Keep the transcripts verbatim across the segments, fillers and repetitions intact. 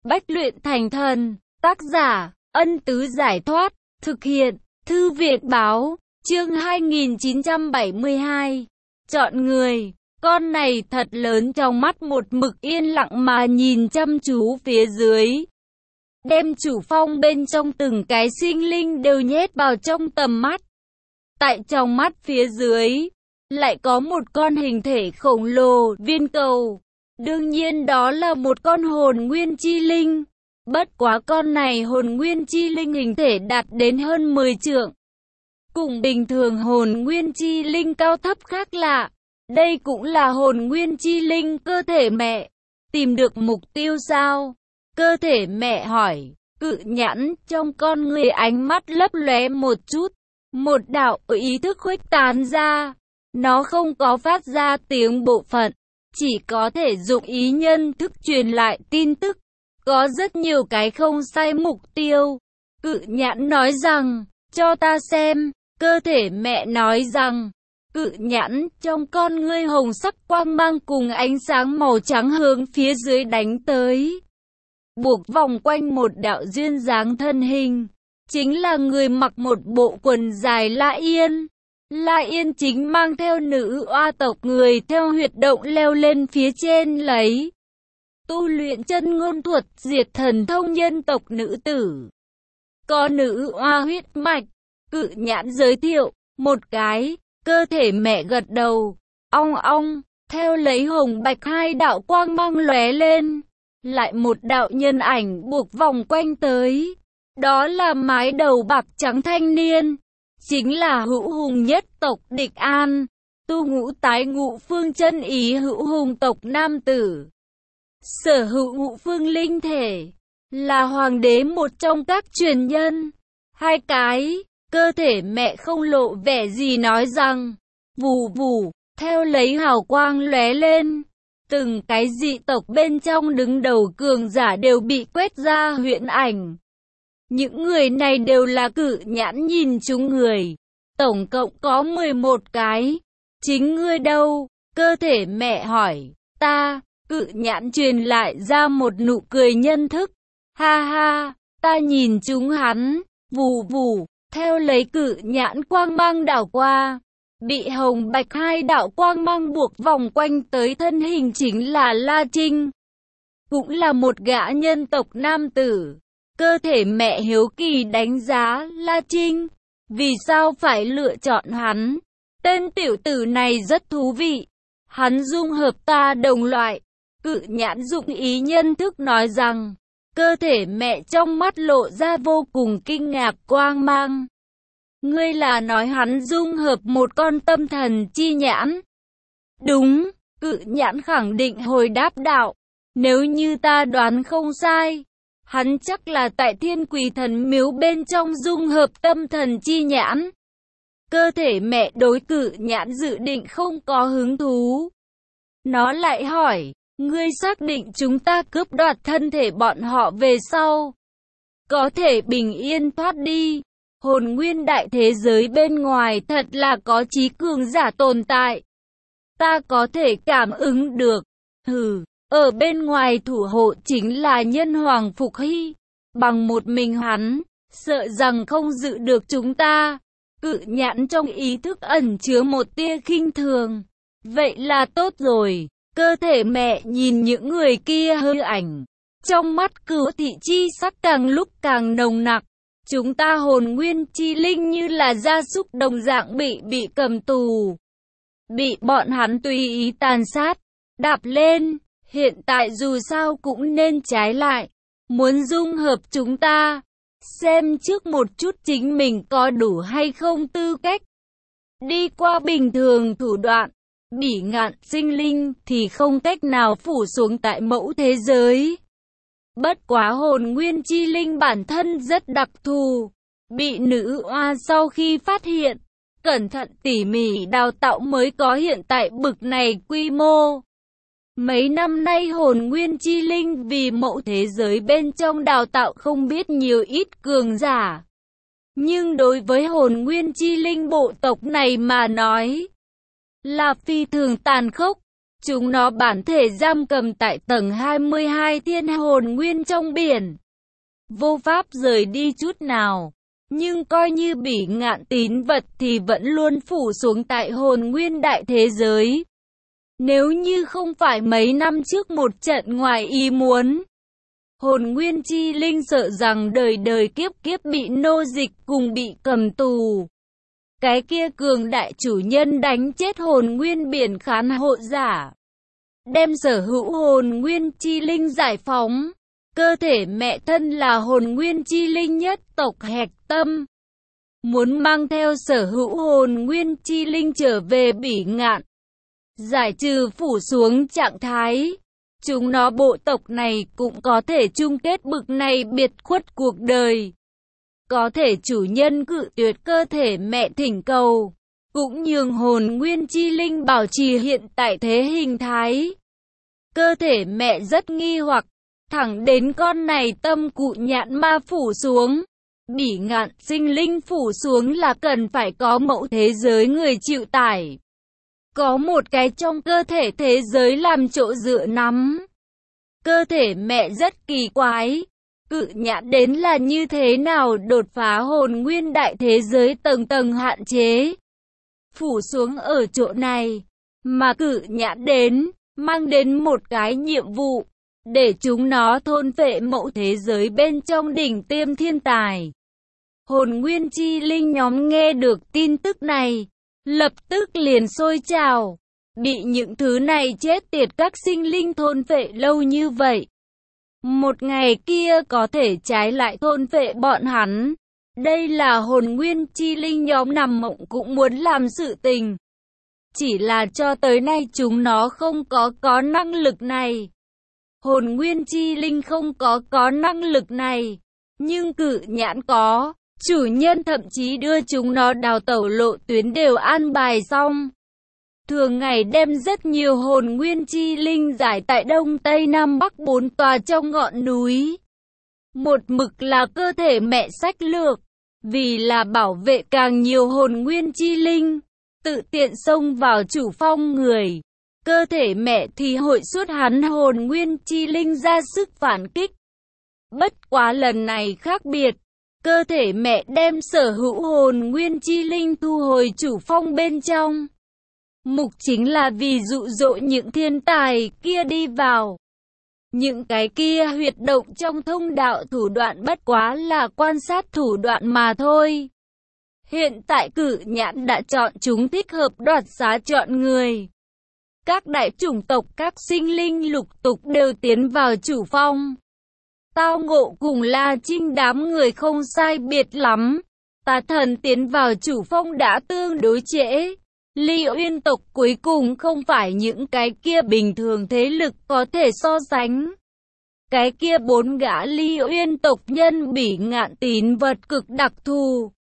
Bách luyện thành thần. Tác giả, Ân Tứ Giải Thoát. Thực hiện, Thư Việt Báo. Chương hai nghìn chín trăm bảy mươi hai. Chọn người. Con này thật lớn, trong mắt một mực yên lặng mà nhìn chăm chú phía dưới. Đem chủ phong bên trong từng cái sinh linh đều nhét vào trong tầm mắt. Tại trong mắt phía dưới, lại có một con hình thể khổng lồ, viên cầu. Đương nhiên đó là một con hồn nguyên chi linh. Bất quá con này hồn nguyên chi linh hình thể đạt đến hơn mười trượng. Cùng bình thường hồn nguyên chi linh cao thấp khác lạ. Đây cũng là hồn nguyên chi linh cơ thể mẹ. Tìm được mục tiêu sao? Cơ thể mẹ hỏi. Cự nhãn trong con người ánh mắt lấp lóe một chút. Một đạo ý thức khuếch tán ra. Nó không có phát ra tiếng bộ phận. Chỉ có thể dụng ý nhân thức truyền lại tin tức. Có rất nhiều cái không sai mục tiêu. Cự nhãn nói rằng, cho ta xem. Cơ thể mẹ nói rằng, cự nhãn trong con ngươi hồng sắc quang mang cùng ánh sáng màu trắng hướng phía dưới đánh tới. Buộc vòng quanh một đạo duyên dáng thân hình. Chính là người mặc một bộ quần dài La Yên. La Yên chính mang theo nữ oa tộc người theo huyệt động leo lên phía trên lấy. Tu luyện chân ngôn thuật diệt thần thông nhân tộc nữ tử. Có nữ oa huyết mạch. Cự nhãn giới thiệu, một cái, cơ thể mẹ gật đầu, ong ong, theo lấy hồng bạch hai đạo quang mang lóe lên. Lại một đạo nhân ảnh buộc vòng quanh tới. Đó là mái đầu bạc trắng thanh niên. Chính là hữu hùng nhất tộc Địch An. Tu ngũ tái ngũ phương chân ý hữu hùng tộc nam tử. Sở hữu ngũ phương linh thể. Là hoàng đế một trong các truyền nhân. Hai cái. Cơ thể mẹ không lộ vẻ gì nói rằng. Vù vù. Theo lấy hào quang lóe lên. Từng cái dị tộc bên trong đứng đầu cường giả đều bị quét ra huyễn ảnh. Những người này đều là cự nhãn nhìn chúng người. Tổng cộng có mười một cái. Chính ngươi đâu? Cơ thể mẹ hỏi. Ta. Cự nhãn truyền lại ra một nụ cười nhân thức. Ha ha. Ta nhìn chúng hắn. Vù vù. Theo lấy cự nhãn quang mang đảo qua. Bị hồng bạch hai đạo quang mang buộc vòng quanh tới thân hình chính là La Trinh. Cũng là một gã nhân tộc nam tử. Cơ thể mẹ hiếu kỳ đánh giá La Trinh. Vì sao phải lựa chọn hắn? Tên tiểu tử này rất thú vị. Hắn dung hợp ta đồng loại. Cự nhãn dụng ý nhân thức nói rằng. Cơ thể mẹ trong mắt lộ ra vô cùng kinh ngạc quang mang. Ngươi là nói hắn dung hợp một con tâm thần chi nhãn? Đúng, cự nhãn khẳng định hồi đáp đạo. Nếu như ta đoán không sai, hắn chắc là tại Thiên Quỷ Thần Miếu bên trong dung hợp tâm thần chi nhãn. Cơ thể mẹ đối cự nhãn dự định không có hứng thú. Nó lại hỏi, ngươi xác định chúng ta cướp đoạt thân thể bọn họ về sau có thể bình yên thoát đi? Hồn nguyên đại thế giới bên ngoài thật là có trí cường giả tồn tại. Ta có thể cảm ứng được. Hừ, ở bên ngoài thủ hộ chính là nhân hoàng Phục Hy. Bằng một mình hắn, sợ rằng không giữ được chúng ta. Cự nhãn trong ý thức ẩn chứa một tia khinh thường. Vậy là tốt rồi. Cơ thể mẹ nhìn những người kia hư ảnh. Trong mắt Cửu thị chi sắc càng lúc càng nồng nặc. Chúng ta hồn nguyên chi linh như là gia súc đồng dạng bị bị cầm tù. Bị bọn hắn tùy ý tàn sát, đạp lên. Hiện tại dù sao cũng nên trái lại. Muốn dung hợp chúng ta. Xem trước một chút chính mình có đủ hay không tư cách. Đi qua bình thường thủ đoạn. Bỉ ngạn sinh linh thì không cách nào phủ xuống tại mẫu thế giới. Bất quá hồn nguyên chi linh bản thân rất đặc thù. Bị nữ oa sau khi phát hiện, cẩn thận tỉ mỉ đào tạo mới có hiện tại bực này quy mô. Mấy năm nay hồn nguyên chi linh vì mẫu thế giới bên trong đào tạo không biết nhiều ít cường giả. Nhưng đối với hồn nguyên chi linh bộ tộc này mà nói, là phi thường tàn khốc. Chúng nó bản thể giam cầm tại tầng hai mươi hai thiên hồn nguyên trong biển. Vô pháp rời đi chút nào. Nhưng coi như bị ngạn tín vật thì vẫn luôn phủ xuống tại hồn nguyên đại thế giới. Nếu như không phải mấy năm trước một trận ngoài ý muốn, hồn nguyên chi linh sợ rằng đời đời kiếp kiếp bị nô dịch cùng bị cầm tù. Cái kia cường đại chủ nhân đánh chết hồn nguyên biển khán hộ giả, đem sở hữu hồn nguyên chi linh giải phóng. Cơ thể mẹ thân là hồn nguyên chi linh nhất tộc Hạch Tâm, muốn mang theo sở hữu hồn nguyên chi linh trở về Bỉ Ngạn, giải trừ phủ xuống trạng thái. Chúng nó bộ tộc này cũng có thể chung kết bực này biệt khuất cuộc đời. Có thể chủ nhân cự tuyệt cơ thể mẹ thỉnh cầu, cũng nhường hồn nguyên chi linh bảo trì hiện tại thế hình thái. Cơ thể mẹ rất nghi hoặc, thẳng đến con này tâm cụ nhãn ma phủ xuống. Bỉ Ngạn sinh linh phủ xuống là cần phải có mẫu thế giới người chịu tải. Có một cái trong cơ thể thế giới làm chỗ dựa nắm. Cơ thể mẹ rất kỳ quái. Cự nhãn đến là như thế nào đột phá hồn nguyên đại thế giới tầng tầng hạn chế. Phủ xuống ở chỗ này. Mà cự nhãn đến, mang đến một cái nhiệm vụ. Để chúng nó thôn phệ mẫu thế giới bên trong đỉnh tiêm thiên tài. Hồn nguyên chi linh nhóm nghe được tin tức này, lập tức liền sôi trào. Bị những thứ này chết tiệt các sinh linh thôn phệ lâu như vậy, một ngày kia có thể trái lại thôn phệ bọn hắn. Đây là hồn nguyên chi linh nhóm nằm mộng cũng muốn làm sự tình. Chỉ là cho tới nay chúng nó không có có năng lực này. Hồn nguyên chi linh không có có năng lực này, nhưng cự nhãn có. Chủ nhân thậm chí đưa chúng nó đào tẩu lộ tuyến đều an bài xong. Thường ngày đem rất nhiều hồn nguyên chi linh giải tại Đông Tây Nam Bắc bốn tòa trong ngọn núi. Một mực là cơ thể mẹ sách lược, vì là bảo vệ càng nhiều hồn nguyên chi linh, tự tiện xông vào chủ phong người. Cơ thể mẹ thì hội suốt hắn hồn nguyên chi linh ra sức phản kích. Bất quá lần này khác biệt. Cơ thể mẹ đem sở hữu hồn nguyên chi linh thu hồi chủ phong bên trong. Mục chính là vì dụ dỗ những thiên tài kia đi vào. Những cái kia huyệt động trong thông đạo thủ đoạn bất quá là quan sát thủ đoạn mà thôi. Hiện tại cử nhãn đã chọn chúng thích hợp đoạt xá chọn người. Các đại chủng tộc các sinh linh lục tục đều tiến vào chủ phong. Tao ngộ cùng La Trinh đám người không sai biệt lắm. Tà thần tiến vào chủ phong đã tương đối trễ. Ly Uyên tộc cuối cùng không phải những cái kia bình thường thế lực có thể so sánh. Cái kia bốn gã Ly Uyên tộc nhân Bỉ Ngạn tín vật cực đặc thù.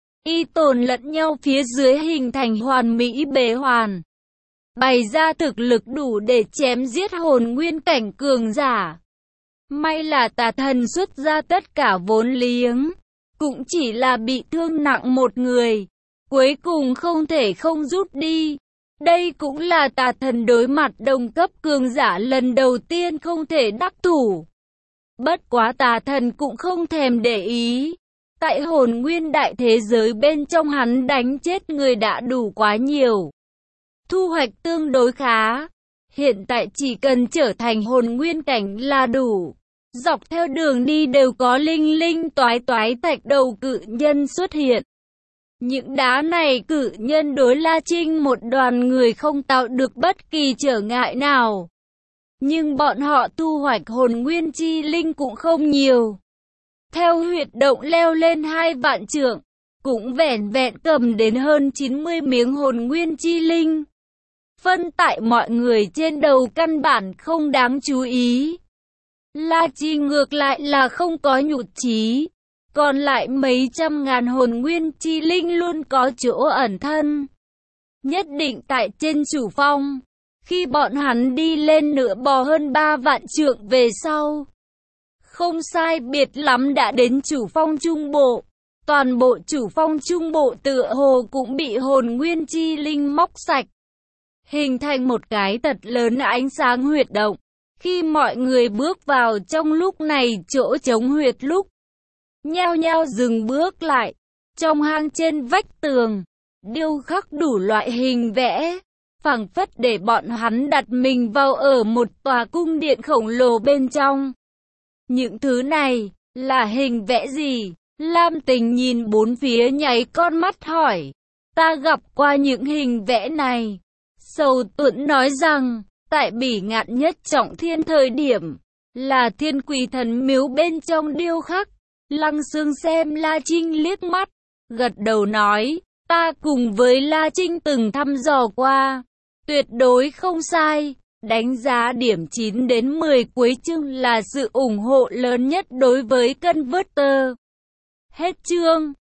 Y tồn lẫn nhau phía dưới hình thành hoàn mỹ bề hoàn. Bày ra thực lực đủ để chém giết hồn nguyên cảnh cường giả. May là tà thần xuất ra tất cả vốn liếng, cũng chỉ là bị thương nặng một người, cuối cùng không thể không rút đi. Đây cũng là tà thần đối mặt đồng cấp cường giả lần đầu tiên không thể đắc thủ. Bất quá tà thần cũng không thèm để ý. Tại hồn nguyên đại thế giới bên trong hắn đánh chết người đã đủ quá nhiều. Thu hoạch tương đối khá. Hiện tại chỉ cần trở thành hồn nguyên cảnh là đủ. Dọc theo đường đi đều có linh linh toái toái thạch đầu cự nhân xuất hiện. Những đá này cự nhân đối La Trinh một đoàn người không tạo được bất kỳ trở ngại nào. Nhưng bọn họ thu hoạch hồn nguyên chi linh cũng không nhiều. Theo huyệt động leo lên hai vạn trượng, cũng vẻn vẹn cầm đến hơn chín mươi miếng hồn nguyên chi linh. Phân tại mọi người trên đầu căn bản không đáng chú ý. La Trinh ngược lại là không có nhụt chí. Còn lại mấy trăm ngàn hồn nguyên chi linh luôn có chỗ ẩn thân. Nhất định tại trên chủ phong. Khi bọn hắn đi lên nửa bò hơn ba vạn trượng về sau. Không sai biệt lắm đã đến chủ phong trung bộ. Toàn bộ chủ phong trung bộ tựa hồ cũng bị hồn nguyên chi linh móc sạch. hình thành một cái thật lớn ánh sáng huyệt động. Khi mọi người bước vào trong lúc này, chỗ trống huyệt lúc nhao nhao dừng bước lại. Trong hang trên vách tường, điêu khắc đủ loại hình vẽ, phảng phất để bọn hắn đặt mình vào ở một tòa cung điện khổng lồ bên trong. Những thứ này là hình vẽ gì? Lam Tình nhìn bốn phía nháy con mắt hỏi. Ta gặp qua những hình vẽ này. Sầu Tuẫn nói rằng, tại Bỉ Ngạn Nhất Trọng Thiên thời điểm, là Thiên Quỷ Thần miếu bên trong điêu khắc. Lăng Sương xem La Trinh liếc mắt, gật đầu nói, ta cùng với La Trinh từng thăm dò qua, tuyệt đối không sai. Đánh giá điểm chín đến mười cuối chương là sự ủng hộ lớn nhất đối với Converter. Hết chương.